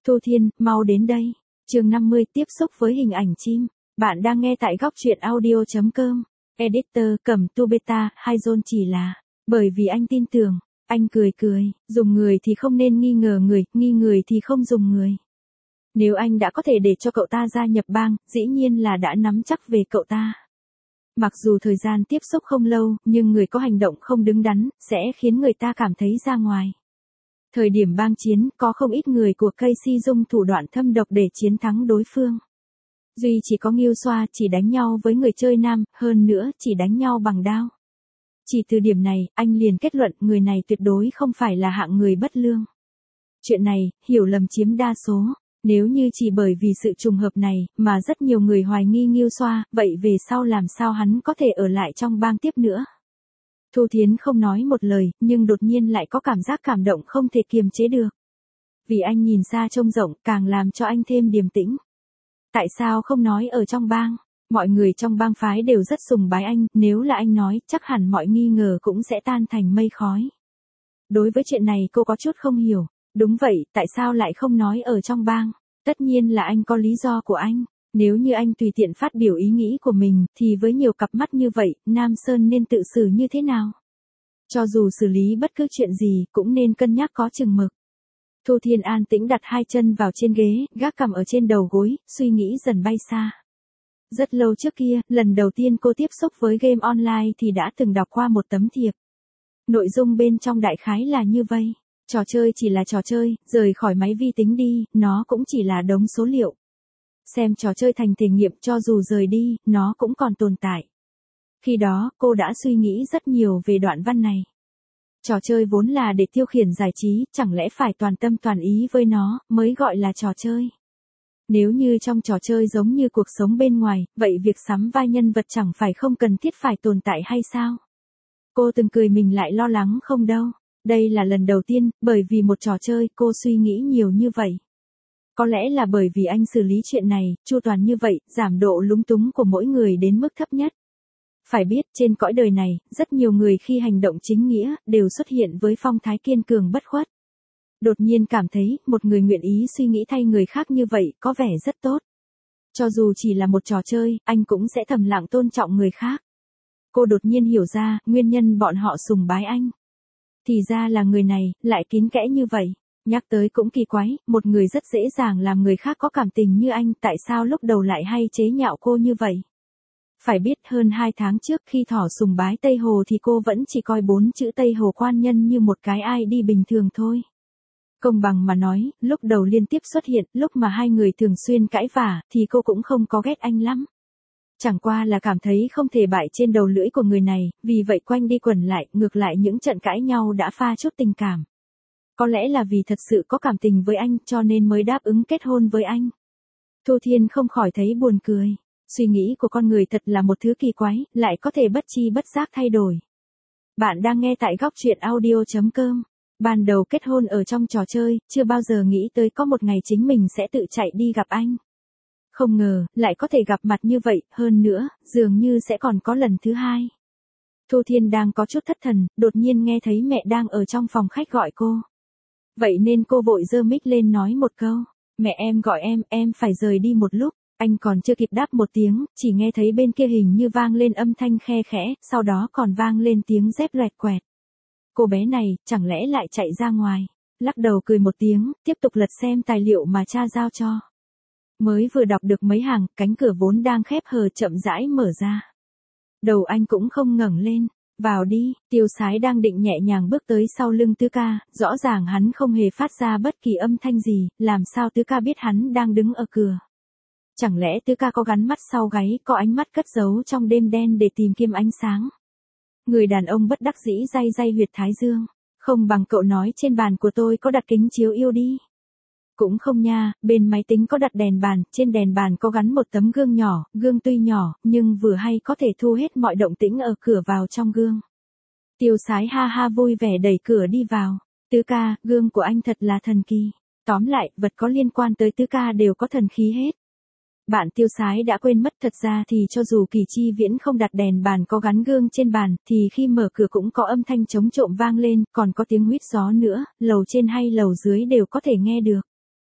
Thu Thiên, mau đến đây. Chương 50 tiếp xúc với hình ảnh chim. Bạn đang nghe tại góc truyện audio.com. Editor Cẩm Tu Beta, hai John chỉ là. Bởi vì anh tin tưởng. Anh cười cười, dùng người thì không nên nghi nghi người thì không dùng người. Nếu anh đã có thể để cho cậu ta gia nhập bang, dĩ nhiên là đã nắm chắc về cậu ta. Mặc dù thời gian tiếp xúc không lâu, nhưng người có hành động không đứng đắn, sẽ khiến người ta cảm thấy ra ngoài. Thời điểm bang chiến, có không ít người của Casey dùng thủ đoạn thâm độc để chiến thắng đối phương. Duy chỉ có Ngưu Xoa chỉ đánh nhau với người chơi nam, hơn nữa chỉ đánh nhau bằng đao. Chỉ từ điểm này, anh liền kết luận người này tuyệt đối không phải là hạng người bất lương. Chuyện này, hiểu lầm chiếm đa số. Nếu như chỉ bởi vì sự trùng hợp này, mà rất nhiều người hoài nghi Ngưu Xoa, vậy về sau làm sao hắn có thể ở lại trong bang tiếp nữa? Thu Thiến không nói một lời, nhưng đột nhiên lại có cảm giác cảm động không thể kiềm chế được. Vì anh nhìn xa trông rộng, càng làm cho anh thêm điềm tĩnh. Tại sao không nói ở trong bang? Mọi người trong bang phái đều rất sùng bái anh, nếu là anh nói, chắc hẳn mọi nghi ngờ cũng sẽ tan thành mây khói. Đối với chuyện này cô có chút không hiểu. Đúng vậy, tại sao lại không nói ở trong bang? Tất nhiên là anh có lý do của anh. Nếu như anh tùy tiện phát biểu ý nghĩ của mình, thì với nhiều cặp mắt như vậy, Nam Sơn nên tự xử như thế nào? Cho dù xử lý bất cứ chuyện gì, cũng nên cân nhắc có chừng mực. Thu Thiên an tĩnh đặt hai chân vào trên ghế, gác cằm ở trên đầu gối, suy nghĩ dần bay xa. Rất lâu trước kia, lần đầu tiên cô tiếp xúc với game online thì đã từng đọc qua một tấm thiệp. Nội dung bên trong đại khái là như vậy. Trò chơi chỉ là trò chơi, rời khỏi máy vi tính đi, nó cũng chỉ là đống số liệu. Xem trò chơi thành thể nghiệm cho dù rời đi, nó cũng còn tồn tại. Khi đó, cô đã suy nghĩ rất nhiều về đoạn văn này. Trò chơi vốn là để tiêu khiển giải trí, chẳng lẽ phải toàn tâm toàn ý với nó, mới gọi là trò chơi. Nếu như trong trò chơi giống như cuộc sống bên ngoài, vậy việc sắm vai nhân vật chẳng phải không cần thiết phải tồn tại hay sao? Cô từng cười mình lại lo lắng không đâu. Đây là lần đầu tiên, bởi vì một trò chơi, cô suy nghĩ nhiều như vậy. Có lẽ là bởi vì anh xử lý chuyện này, chu toàn như vậy, giảm độ lúng túng của mỗi người đến mức thấp nhất. Phải biết, trên cõi đời này, rất nhiều người khi hành động chính nghĩa, đều xuất hiện với phong thái kiên cường bất khuất. Đột nhiên cảm thấy, một người nguyện ý suy nghĩ thay người khác như vậy, có vẻ rất tốt. Cho dù chỉ là một trò chơi, anh cũng sẽ thầm lặng tôn trọng người khác. Cô đột nhiên hiểu ra, nguyên nhân bọn họ sùng bái anh. Thì ra là người này, lại kín kẽ như vậy. Nhắc tới cũng kỳ quái, một người rất dễ dàng làm người khác có cảm tình như anh, tại sao lúc đầu lại hay chế nhạo cô như vậy? Phải biết hơn 2 tháng trước khi thỏ sùng bái Tây Hồ thì cô vẫn chỉ coi 4 chữ Tây Hồ quan nhân như một cái ID bình thường thôi. Công bằng mà nói, lúc đầu liên tiếp xuất hiện, lúc mà hai người thường xuyên cãi vả, thì cô cũng không có ghét anh lắm. Chẳng qua là cảm thấy không thể bại trên đầu lưỡi của người này, vì vậy quanh đi quẩn lại, ngược lại những trận cãi nhau đã pha chút tình cảm. Có lẽ là vì thật sự có cảm tình với anh, cho nên mới đáp ứng kết hôn với anh. Thu Thiên không khỏi thấy buồn cười. Suy nghĩ của con người thật là một thứ kỳ quái, lại có thể bất chi bất giác thay đổi. Bạn đang nghe tại góc truyện audio.com. Ban đầu kết hôn ở trong trò chơi, chưa bao giờ nghĩ tới có một ngày chính mình sẽ tự chạy đi gặp anh. Không ngờ, lại có thể gặp mặt như vậy, hơn nữa, dường như sẽ còn có lần thứ hai. Thu Thiên đang có chút thất thần, đột nhiên nghe thấy mẹ đang ở trong phòng khách gọi cô. Vậy nên cô vội giơ mic lên nói một câu. Mẹ em gọi em phải rời đi một lúc. Anh còn chưa kịp đáp một tiếng, chỉ nghe thấy bên kia hình như vang lên âm thanh khe khẽ, sau đó còn vang lên tiếng dép loẹt quẹt. Cô bé này, chẳng lẽ lại chạy ra ngoài? Lắc đầu cười một tiếng, tiếp tục lật xem tài liệu mà cha giao cho. Mới vừa đọc được mấy hàng, cánh cửa vốn đang khép hờ chậm rãi mở ra. Đầu anh cũng không ngẩng lên. Vào đi, Tiêu Sái đang định nhẹ nhàng bước tới sau lưng Tứ Ca, rõ ràng hắn không hề phát ra bất kỳ âm thanh gì, làm sao Tứ Ca biết hắn đang đứng ở cửa. Chẳng lẽ Tứ Ca có gắn mắt sau gáy, có ánh mắt cất giấu trong đêm đen để tìm kiếm ánh sáng. Người đàn ông bất đắc dĩ day huyệt thái dương. Không bằng cậu nói trên bàn của tôi có đặt kính chiếu yêu đi. Cũng không nha, bên máy tính có đặt đèn bàn, trên đèn bàn có gắn một tấm gương nhỏ, gương tuy nhỏ, nhưng vừa hay có thể thu hết mọi động tĩnh ở cửa vào trong gương. Tiêu Sái ha ha vui vẻ đẩy cửa đi vào. Tứ Ca, gương của anh thật là thần kỳ. Tóm lại, vật có liên quan tới Tứ Ca đều có thần khí hết. Bạn Tiêu Sái đã quên mất, thật ra thì cho dù Kỳ Chi Viễn không đặt đèn bàn có gắn gương trên bàn, thì khi mở cửa cũng có âm thanh chống trộm vang lên, còn có tiếng huýt gió nữa, lầu trên hay lầu dưới đều có thể nghe được.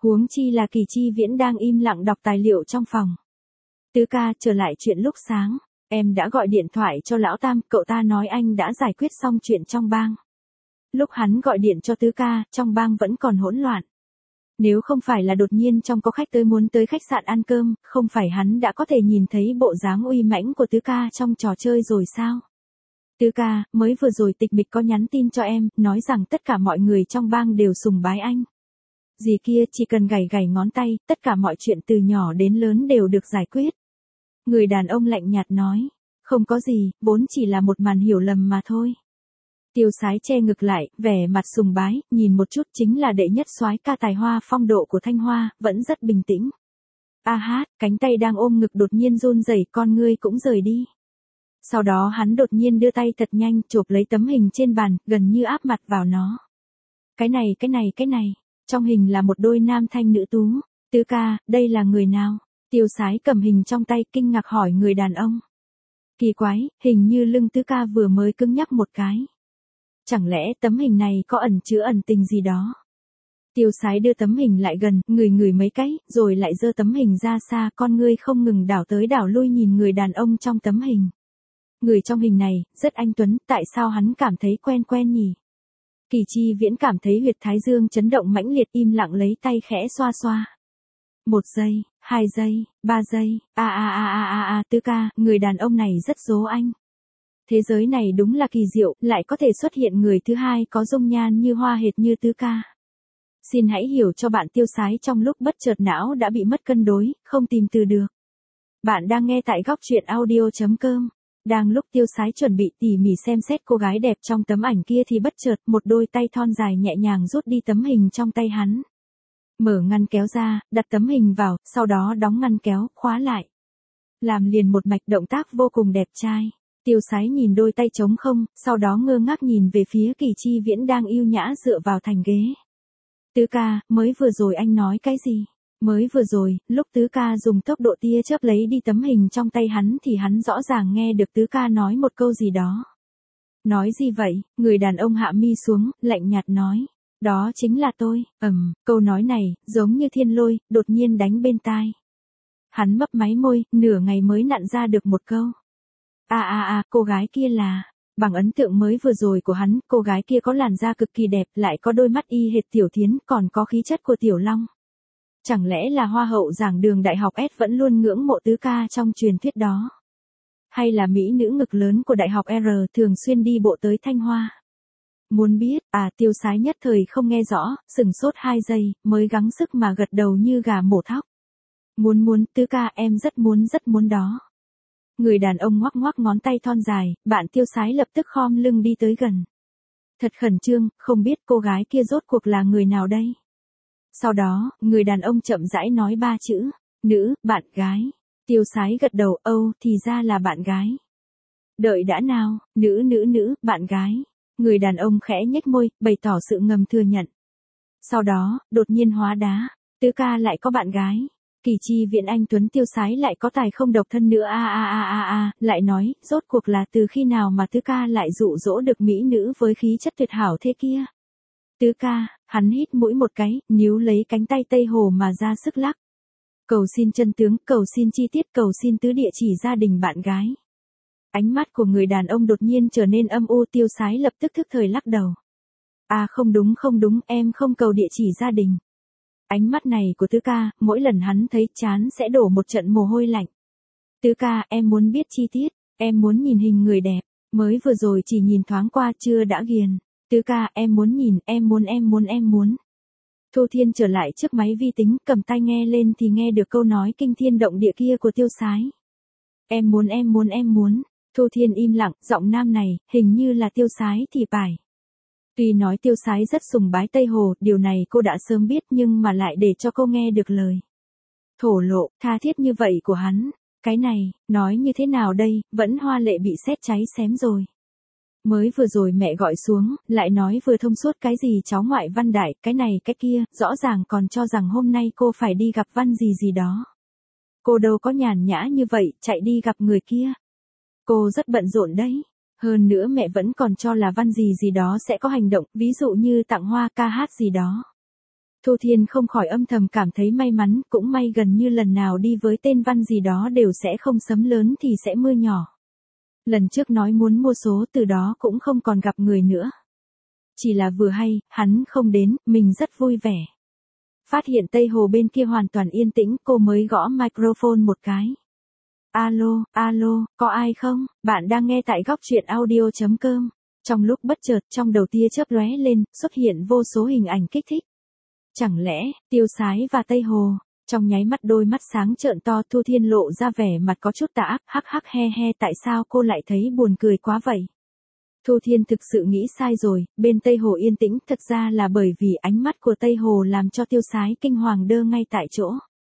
Huống chi là Kỳ Chi Viễn đang im lặng đọc tài liệu trong phòng. Tứ ca, trở lại chuyện lúc sáng, em đã gọi điện thoại cho lão Tam, cậu ta nói anh đã giải quyết xong chuyện trong bang. Lúc hắn gọi điện cho tứ ca, trong bang vẫn còn hỗn loạn. Nếu không phải là đột nhiên trong có khách tới muốn tới khách sạn ăn cơm, không phải hắn đã có thể nhìn thấy bộ dáng uy mãnh của tứ ca trong trò chơi rồi sao? Tứ ca, mới vừa rồi Tịch Mịch có nhắn tin cho em, nói rằng tất cả mọi người trong bang đều sùng bái anh. Dì kia chỉ cần gảy gảy ngón tay, tất cả mọi chuyện từ nhỏ đến lớn đều được giải quyết. Người đàn ông lạnh nhạt nói, không có gì, vốn chỉ là một màn hiểu lầm mà thôi. Tiêu Sái che ngực lại, vẻ mặt sùng bái, nhìn một chút chính là đệ nhất soái ca tài hoa phong độ của Thanh Hoa, vẫn rất bình tĩnh. A hát, cánh tay đang ôm ngực đột nhiên run rẩy, con ngươi cũng rời đi. Sau đó hắn đột nhiên đưa tay thật nhanh, chộp lấy tấm hình trên bàn, gần như áp mặt vào nó. Cái này. Trong hình là một đôi nam thanh nữ tú. Tứ ca, đây là người nào? Tiêu Sái cầm hình trong tay, kinh ngạc hỏi người đàn ông. Kỳ quái, hình như lưng tứ ca vừa mới cứng nhắc một cái. Chẳng lẽ tấm hình này có ẩn chứa ẩn tình gì đó? Tiêu Sái đưa tấm hình lại gần, ngửi mấy cái, rồi lại giơ tấm hình ra xa, con ngươi không ngừng đảo tới đảo lui nhìn người đàn ông trong tấm hình. Người trong hình này, rất anh tuấn, tại sao hắn cảm thấy quen quen nhỉ? Kỳ Chi Viễn cảm thấy huyệt thái dương chấn động mãnh liệt, im lặng lấy tay khẽ xoa xoa. 1 giây, 2 giây, 3 giây, tứ ca, người đàn ông này rất dố anh. Thế giới này đúng là kỳ diệu, lại có thể xuất hiện người thứ hai có dung nhan như hoa hệt như tứ ca. Xin hãy hiểu cho bạn. Tiêu Sái trong lúc bất chợt não đã bị mất cân đối, không tìm từ được. Bạn đang nghe tại góc truyện audio.com. Đang lúc Tiêu Sái chuẩn bị tỉ mỉ xem xét cô gái đẹp trong tấm ảnh kia thì bất chợt một đôi tay thon dài nhẹ nhàng rút đi tấm hình trong tay hắn. Mở ngăn kéo ra, đặt tấm hình vào, sau đó đóng ngăn kéo, khóa lại. Làm liền một mạch, động tác vô cùng đẹp trai. Tiêu Sái nhìn đôi tay trống không, sau đó ngơ ngác nhìn về phía Kỳ Chi Viễn đang yêu nhã dựa vào thành ghế. Tứ ca, mới vừa rồi anh nói cái gì? Mới vừa rồi, lúc tứ ca dùng tốc độ tia chớp lấy đi tấm hình trong tay hắn thì hắn rõ ràng nghe được tứ ca nói một câu gì đó. Nói gì vậy? Người đàn ông hạ mi xuống, lạnh nhạt nói. Đó chính là tôi. Câu nói này, giống như thiên lôi, đột nhiên đánh bên tai. Hắn mấp máy môi, nửa ngày mới nặn ra được một câu. Cô gái kia là... Bằng ấn tượng mới vừa rồi của hắn, cô gái kia có làn da cực kỳ đẹp, lại có đôi mắt y hệt Tiểu Thiến, còn có khí chất của Tiểu Long. Chẳng lẽ là hoa hậu giảng đường đại học S vẫn luôn ngưỡng mộ tứ ca trong truyền thuyết đó? Hay là mỹ nữ ngực lớn của đại học R thường xuyên đi bộ tới Thanh Hoa? Muốn biết, Tiêu Sái nhất thời không nghe rõ, sửng sốt 2 giây, mới gắng sức mà gật đầu như gà mổ thóc. Muốn, tứ ca, em rất muốn đó. Người đàn ông ngoắc ngoắc ngón tay thon dài, bạn Tiêu Sái lập tức khom lưng đi tới gần. Thật khẩn trương, không biết cô gái kia rốt cuộc là người nào đây? Sau đó, người đàn ông chậm rãi nói 3 chữ, nữ, bạn gái. Tiêu Sái gật đầu, thì ra là bạn gái. Đợi đã nào, nữ, bạn gái. Người đàn ông khẽ nhếch môi, bày tỏ sự ngầm thừa nhận. Sau đó, đột nhiên hóa đá, tứ ca lại có bạn gái. Kỳ Chi Viễn anh tuấn Tiêu Sái lại có tài không độc thân nữa lại nói, rốt cuộc là từ khi nào mà tứ ca lại dụ dỗ được mỹ nữ với khí chất tuyệt hảo thế kia? Tứ ca, hắn hít mũi một cái, níu lấy cánh tay Tây Hồ mà ra sức lắc. Cầu xin chân tướng, cầu xin chi tiết, cầu xin tứ địa chỉ gia đình bạn gái. Ánh mắt của người đàn ông đột nhiên trở nên âm u. Tiêu Sái lập tức thức thời lắc đầu. Không đúng, em không cầu địa chỉ gia đình. Ánh mắt này của tứ ca, mỗi lần hắn thấy chán sẽ đổ một trận mồ hôi lạnh. Tứ ca, em muốn biết chi tiết, em muốn nhìn hình người đẹp, mới vừa rồi chỉ nhìn thoáng qua chưa đã ghiền. Tứ ca, em muốn nhìn, em muốn. Thu Thiên trở lại trước máy vi tính, cầm tai nghe lên thì nghe được câu nói kinh thiên động địa kia của Tiêu Sái. Em muốn. Thu Thiên im lặng, giọng nam này, hình như là Tiêu Sái thì phải. Tuy nói Tiêu Sái rất sùng bái Tây Hồ, điều này cô đã sớm biết nhưng mà lại để cho cô nghe được lời thổ lộ, tha thiết như vậy của hắn. Cái này, nói như thế nào đây, vẫn hoa lệ bị sét cháy xém rồi. Mới vừa rồi mẹ gọi xuống, lại nói vừa thông suốt cái gì cháu ngoại Văn Đại, cái này cái kia, rõ ràng còn cho rằng hôm nay cô phải đi gặp Văn gì đó. Cô đâu có nhàn nhã như vậy, chạy đi gặp người kia. Cô rất bận rộn đấy. Hơn nữa mẹ vẫn còn cho là Văn gì đó sẽ có hành động, ví dụ như tặng hoa ca hát gì đó. Thu Thiên không khỏi âm thầm cảm thấy may mắn, cũng may gần như lần nào đi với tên Văn gì đó đều sẽ không sấm lớn thì sẽ mưa nhỏ. Lần trước nói muốn mua số từ đó cũng không còn gặp người nữa. Chỉ là vừa hay, hắn không đến, mình rất vui vẻ. Phát hiện Tây Hồ bên kia hoàn toàn yên tĩnh, cô mới gõ microphone một cái. Alo, alo, có ai không? Bạn đang nghe tại góc truyện audio.com. Trong lúc bất chợt trong đầu tia chớp lóe lên, xuất hiện vô số hình ảnh kích thích. Chẳng lẽ, Tiêu Sái và Tây Hồ, trong nháy mắt đôi mắt sáng trợn to Thu Thiên lộ ra vẻ mặt có chút tà ác, hắc hắc he he tại sao cô lại thấy buồn cười quá vậy? Thu Thiên thực sự nghĩ sai rồi, bên Tây Hồ yên tĩnh thật ra là bởi vì ánh mắt của Tây Hồ làm cho Tiêu Sái kinh hoàng đơ ngay tại chỗ.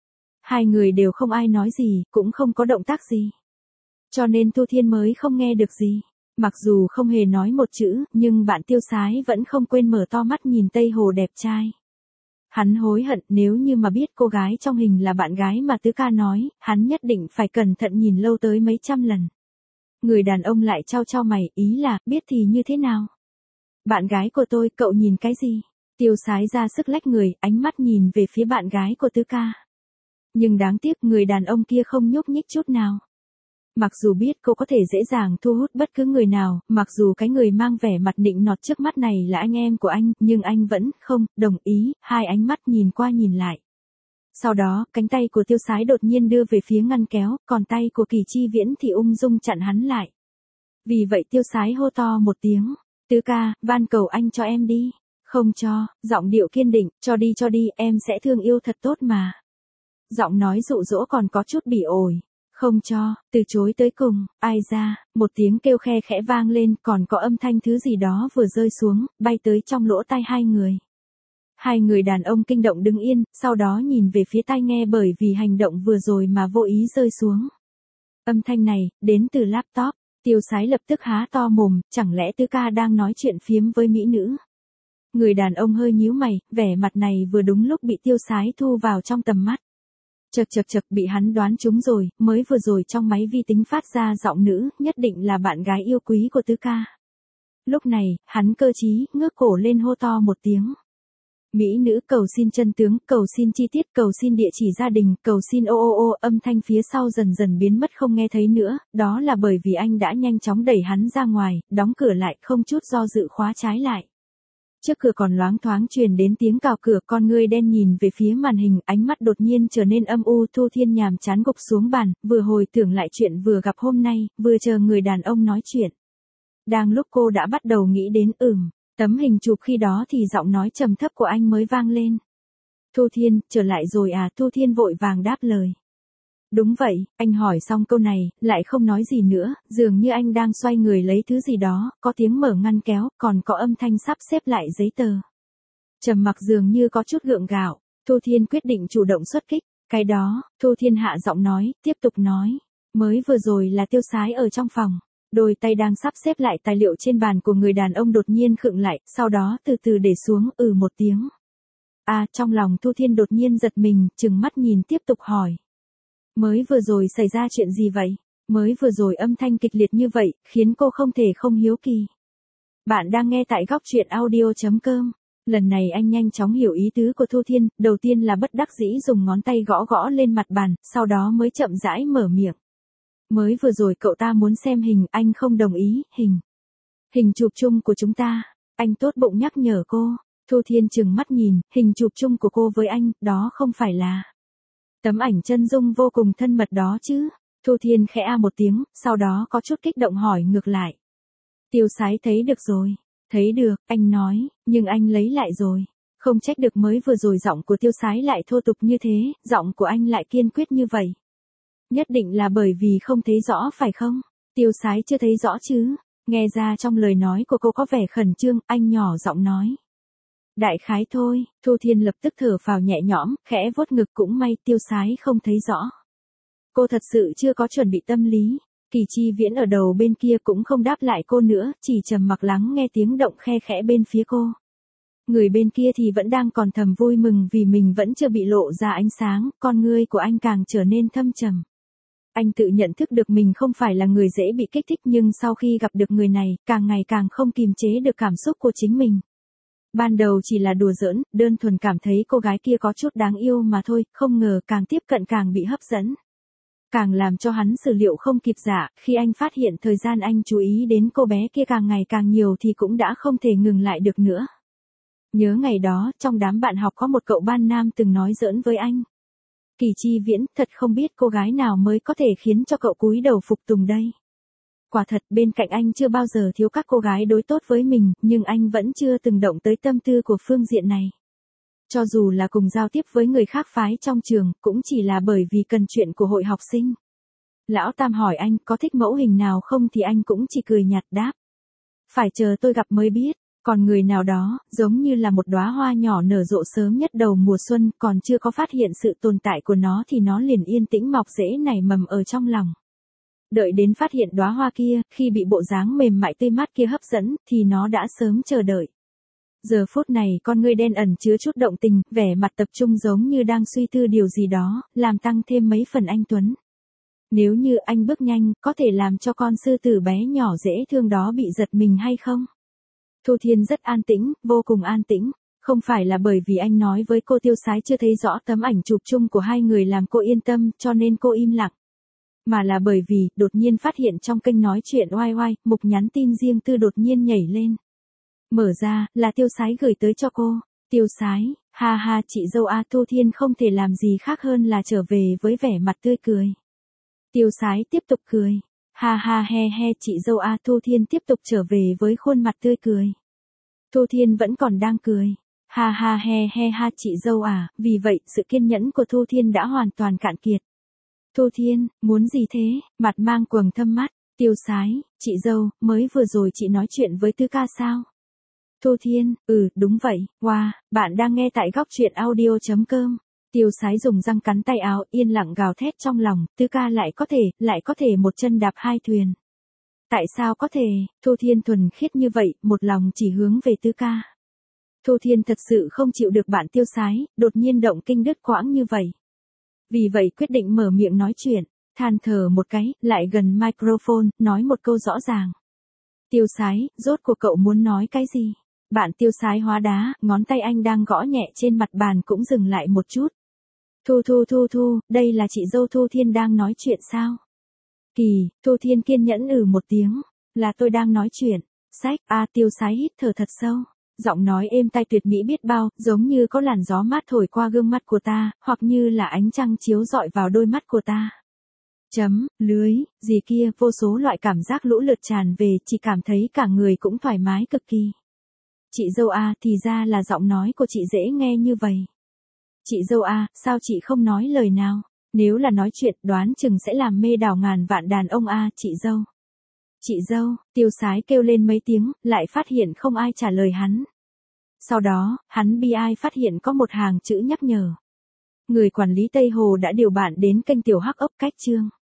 Hai người đều không ai nói gì, cũng không có động tác gì. Cho nên Thu Thiên mới không nghe được gì. Mặc dù không hề nói một chữ, nhưng bạn Tiêu Sái vẫn không quên mở to mắt nhìn Tây Hồ đẹp trai. Hắn hối hận nếu như mà biết cô gái trong hình là bạn gái mà Tứ Ca nói, hắn nhất định phải cẩn thận nhìn lâu tới mấy trăm lần. Người đàn ông lại chau chau mày, ý là, biết thì như thế nào? Bạn gái của tôi, cậu nhìn cái gì? Tiêu Sái ra sức lách người, ánh mắt nhìn về phía bạn gái của Tứ Ca. Nhưng đáng tiếc người đàn ông kia không nhúc nhích chút nào. Mặc dù biết cô có thể dễ dàng thu hút bất cứ người nào, mặc dù cái người mang vẻ mặt nịnh nọt trước mắt này là anh em của anh, nhưng anh vẫn không đồng ý, hai ánh mắt nhìn qua nhìn lại. Sau đó, cánh tay của Tiêu Sái đột nhiên đưa về phía ngăn kéo, còn tay của Kỳ Chi Viễn thì ung dung chặn hắn lại. Vì vậy Tiêu Sái hô to một tiếng, Tứ Ca, van cầu anh cho em đi. Không cho, giọng điệu kiên định, cho đi, em sẽ thương yêu thật tốt mà. Giọng nói dụ dỗ còn có chút bỉ ổi. Không cho, từ chối tới cùng, ai ra, một tiếng kêu khe khẽ vang lên, còn có âm thanh thứ gì đó vừa rơi xuống, bay tới trong lỗ tai hai người. Hai người đàn ông kinh động đứng yên, sau đó nhìn về phía tai nghe bởi vì hành động vừa rồi mà vô ý rơi xuống. Âm thanh này, đến từ laptop, Tiêu Sái lập tức há to mồm, chẳng lẽ Tứ Ca đang nói chuyện phiếm với mỹ nữ. Người đàn ông hơi nhíu mày, vẻ mặt này vừa đúng lúc bị Tiêu Sái thu vào trong tầm mắt. Chật bị hắn đoán trúng rồi, mới vừa rồi trong máy vi tính phát ra giọng nữ, nhất định là bạn gái yêu quý của Tứ Ca. Lúc này, hắn cơ trí, ngước cổ lên hô to một tiếng. Mỹ nữ cầu xin chân tướng, cầu xin chi tiết, cầu xin địa chỉ gia đình, cầu xin ô, âm thanh phía sau dần dần biến mất không nghe thấy nữa, đó là bởi vì anh đã nhanh chóng đẩy hắn ra ngoài, đóng cửa lại, không chút do dự khóa trái lại. Trước cửa còn loáng thoáng truyền đến tiếng cào cửa, con ngươi đen nhìn về phía màn hình, ánh mắt đột nhiên trở nên âm u. Thu Thiên nhàm chán gục xuống bàn, vừa hồi tưởng lại chuyện vừa gặp hôm nay, vừa chờ người đàn ông nói chuyện. Đang lúc cô đã bắt đầu nghĩ đến tấm hình chụp khi đó thì giọng nói trầm thấp của anh mới vang lên. Thu Thiên, trở lại rồi à? Thu Thiên vội vàng đáp lời. Đúng vậy, anh hỏi xong câu này, lại không nói gì nữa, dường như anh đang xoay người lấy thứ gì đó, có tiếng mở ngăn kéo, còn có âm thanh sắp xếp lại giấy tờ. Trầm mặc dường như có chút gượng gạo, Thu Thiên quyết định chủ động xuất kích, cái đó, Thu Thiên hạ giọng nói, tiếp tục nói, mới vừa rồi là Tiêu Sái ở trong phòng, đôi tay đang sắp xếp lại tài liệu trên bàn của người đàn ông đột nhiên khựng lại, sau đó từ từ để xuống một tiếng. Trong lòng Thu Thiên đột nhiên giật mình, trừng mắt nhìn tiếp tục hỏi. Mới vừa rồi xảy ra chuyện gì vậy? Mới vừa rồi âm thanh kịch liệt như vậy, khiến cô không thể không hiếu kỳ. Bạn đang nghe tại góc truyện audio.com. Lần này anh nhanh chóng hiểu ý tứ của Thu Thiên, đầu tiên là bất đắc dĩ dùng ngón tay gõ gõ lên mặt bàn, sau đó mới chậm rãi mở miệng. Mới vừa rồi cậu ta muốn xem hình, anh không đồng ý, hình chụp chung của chúng ta. Anh tốt bụng nhắc nhở cô. Thu Thiên trừng mắt nhìn, hình chụp chung của cô với anh, đó không phải là tấm ảnh chân dung vô cùng thân mật đó chứ? Thu Thiên khẽ một tiếng, sau đó có chút kích động hỏi ngược lại. Tiêu Sái thấy được rồi. Thấy được, anh nói, nhưng anh lấy lại rồi. Không trách được mới vừa rồi giọng của Tiêu Sái lại thô tục như thế, giọng của anh lại kiên quyết như vậy. Nhất định là bởi vì không thấy rõ phải không? Tiêu Sái chưa thấy rõ chứ? Nghe ra trong lời nói của cô có vẻ khẩn trương, anh nhỏ giọng nói. Đại khái thôi, Thu Thiên lập tức thở phào nhẹ nhõm, khẽ vuốt ngực cũng may Tiêu Sái không thấy rõ. Cô thật sự chưa có chuẩn bị tâm lý. Kỳ Chi Viễn ở đầu bên kia cũng không đáp lại cô nữa, chỉ trầm mặc lắng nghe tiếng động khe khẽ bên phía cô. Người bên kia thì vẫn đang còn thầm vui mừng vì mình vẫn chưa bị lộ ra ánh sáng, con ngươi của anh càng trở nên thâm trầm. Anh tự nhận thức được mình không phải là người dễ bị kích thích nhưng sau khi gặp được người này, càng ngày càng không kiềm chế được cảm xúc của chính mình. Ban đầu chỉ là đùa giỡn, đơn thuần cảm thấy cô gái kia có chút đáng yêu mà thôi, không ngờ càng tiếp cận càng bị hấp dẫn. Càng làm cho hắn xử liệu không kịp dạ, khi anh phát hiện thời gian anh chú ý đến cô bé kia càng ngày càng nhiều thì cũng đã không thể ngừng lại được nữa. Nhớ ngày đó, trong đám bạn học có một cậu ban nam từng nói giỡn với anh. Kỳ Chi Viễn, thật không biết cô gái nào mới có thể khiến cho cậu cúi đầu phục tùng đây. Quả thật, bên cạnh anh chưa bao giờ thiếu các cô gái đối tốt với mình, nhưng anh vẫn chưa từng động tới tâm tư của phương diện này. Cho dù là cùng giao tiếp với người khác phái trong trường, cũng chỉ là bởi vì cần chuyện của hội học sinh. Lão Tam hỏi anh có thích mẫu hình nào không thì anh cũng chỉ cười nhạt đáp. Phải chờ tôi gặp mới biết. Còn người nào đó, giống như là một đóa hoa nhỏ nở rộ sớm nhất đầu mùa xuân, còn chưa có phát hiện sự tồn tại của nó thì nó liền yên tĩnh mọc rễ nảy mầm ở trong lòng. Đợi đến phát hiện đóa hoa kia, khi bị bộ dáng mềm mại tươi mát kia hấp dẫn, thì nó đã sớm chờ đợi. Giờ phút này con ngươi đen ẩn chứa chút động tình, vẻ mặt tập trung giống như đang suy tư điều gì đó, làm tăng thêm mấy phần anh tuấn. Nếu như anh bước nhanh, có thể làm cho con sư tử bé nhỏ dễ thương đó bị giật mình hay không? Thu Thiên rất an tĩnh, vô cùng an tĩnh. Không phải là bởi vì anh nói với cô Tiêu Sái chưa thấy rõ tấm ảnh chụp chung của hai người làm cô yên tâm, cho nên cô im lặng. Mà là bởi vì, đột nhiên phát hiện trong kênh nói chuyện oai oai, mục nhắn tin riêng tư đột nhiên nhảy lên. Mở ra, là Tiêu Sái gửi tới cho cô. Tiêu Sái, ha ha chị dâu a. Thu Thiên không thể làm gì khác hơn là trở về với vẻ mặt tươi cười. Tiêu Sái tiếp tục cười. Ha ha he he chị dâu a. Thu Thiên tiếp tục trở về với khuôn mặt tươi cười. Thu Thiên vẫn còn đang cười. Ha ha he he ha chị dâu à, vì vậy sự kiên nhẫn của Thu Thiên đã hoàn toàn cạn kiệt. Thu Thiên, muốn gì thế? Mặt mang quầng thâm mắt. Tiêu Sái, chị dâu, mới vừa rồi chị nói chuyện với Tư ca sao? Thu Thiên, đúng vậy, wow, bạn đang nghe tại góc truyện audio.com. Tiêu Sái dùng răng cắn tay áo, yên lặng gào thét trong lòng, Tư ca lại có thể một chân đạp hai thuyền. Tại sao có thể, Thu Thiên thuần khiết như vậy, một lòng chỉ hướng về Tư ca. Thu Thiên thật sự không chịu được bạn Tiêu Sái, đột nhiên động kinh đứt quãng như vậy. Vì vậy quyết định mở miệng nói chuyện, than thở một cái, lại gần microphone, nói một câu rõ ràng. Tiêu Sái, rốt cuộc cậu muốn nói cái gì? Bạn Tiêu Sái hóa đá, ngón tay anh đang gõ nhẹ trên mặt bàn cũng dừng lại một chút. Thu, đây là chị dâu Thu Thiên đang nói chuyện sao? Kỳ, Thu Thiên kiên nhẫn một tiếng, là tôi đang nói chuyện. Sách, Tiêu Sái hít thở thật sâu. Giọng nói êm tai tuyệt mỹ biết bao, giống như có làn gió mát thổi qua gương mắt của ta, hoặc như là ánh trăng chiếu rọi vào đôi mắt của ta. Lưới, gì kia, vô số loại cảm giác lũ lượt tràn về, chỉ cảm thấy cả người cũng thoải mái cực kỳ. Chị dâu a, thì ra là giọng nói của chị dễ nghe như vậy. Chị dâu a, sao chị không nói lời nào? Nếu là nói chuyện, đoán chừng sẽ làm mê đảo ngàn vạn đàn ông a, chị dâu. Chị dâu, Tiêu Sái kêu lên mấy tiếng, lại phát hiện không ai trả lời hắn. Sau đó, hắn bi ai phát hiện có một hàng chữ nhắc nhở. Người quản lý Tây Hồ đã điều bạn đến kênh Tiểu Hắc Ốc Cách Chương.